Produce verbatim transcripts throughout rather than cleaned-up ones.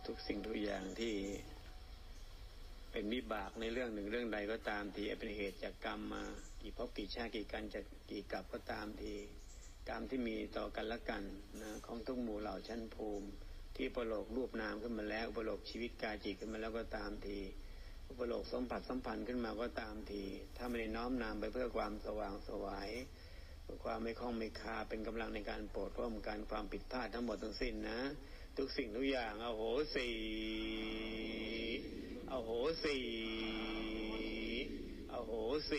ทุกสิ่งทุกอย่างที่เป็นวิบากในเรื่องหนึ่งเรื่องใดก็ตามทีเป็นเหตุจากกรรมมากี่ภพกี่ชาติกี่กันจะกี่กลับก็ตามทีกรรมที่มีต่อกันและกันนะของทุกหมู่เหล่าชั้นภูมิที่อุปโลกรูปนามขึ้นมาแล้วอุปโลกชีวิตกายจิตขึ้นมาแล้วก็ตามทีอุปโลกสัมผัสสัมพันธ์ขึ้นมาก็ตามทีถ้าไม่ได้น้อมนำไปเพื่อความสว่างไสวเพื่อความไม่คล้องไม่คาเป็นกำลังในการโปรดร่วมกันความผิดพลาดทั้งหมดทั้งสิ้นนะทุกสิ่งทุกอย่างอโหสิอโหสิอโหสิ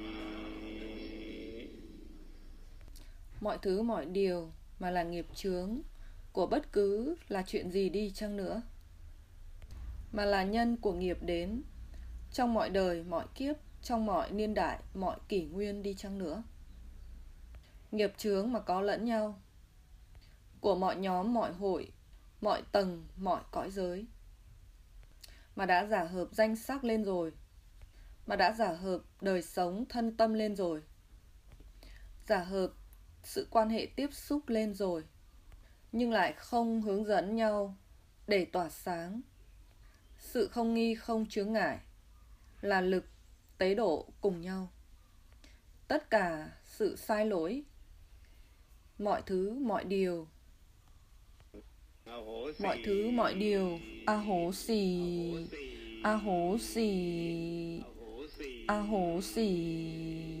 Mọi thứ mọi điều mà là nghiệp chướng của bất cứ là chuyện gì đi chăng nữa, mà là nhân của nghiệp đến trong mọi đời, mọi kiếp, trong mọi niên đại, mọi kỷ nguyên đi chăng nữa. Nghiệp chướng mà có lẫn nhau, của mọi nhóm, mọi hội, mọi tầng, mọi cõi giới, mà đã giả hợp danh sắc lên rồi, mà đã giả hợp đời sống thân tâm lên rồi, giả hợp sự quan hệ tiếp xúc lên rồi, nhưng lại không hướng dẫn nhau để tỏa sáng. Sự không nghi không chướng ngại là lực tế độ cùng nhau. Tất cả sự sai lỗi, mọi thứ mọi điều, mọi thứ mọi điều a hố xì, a hố xì, a hố xì.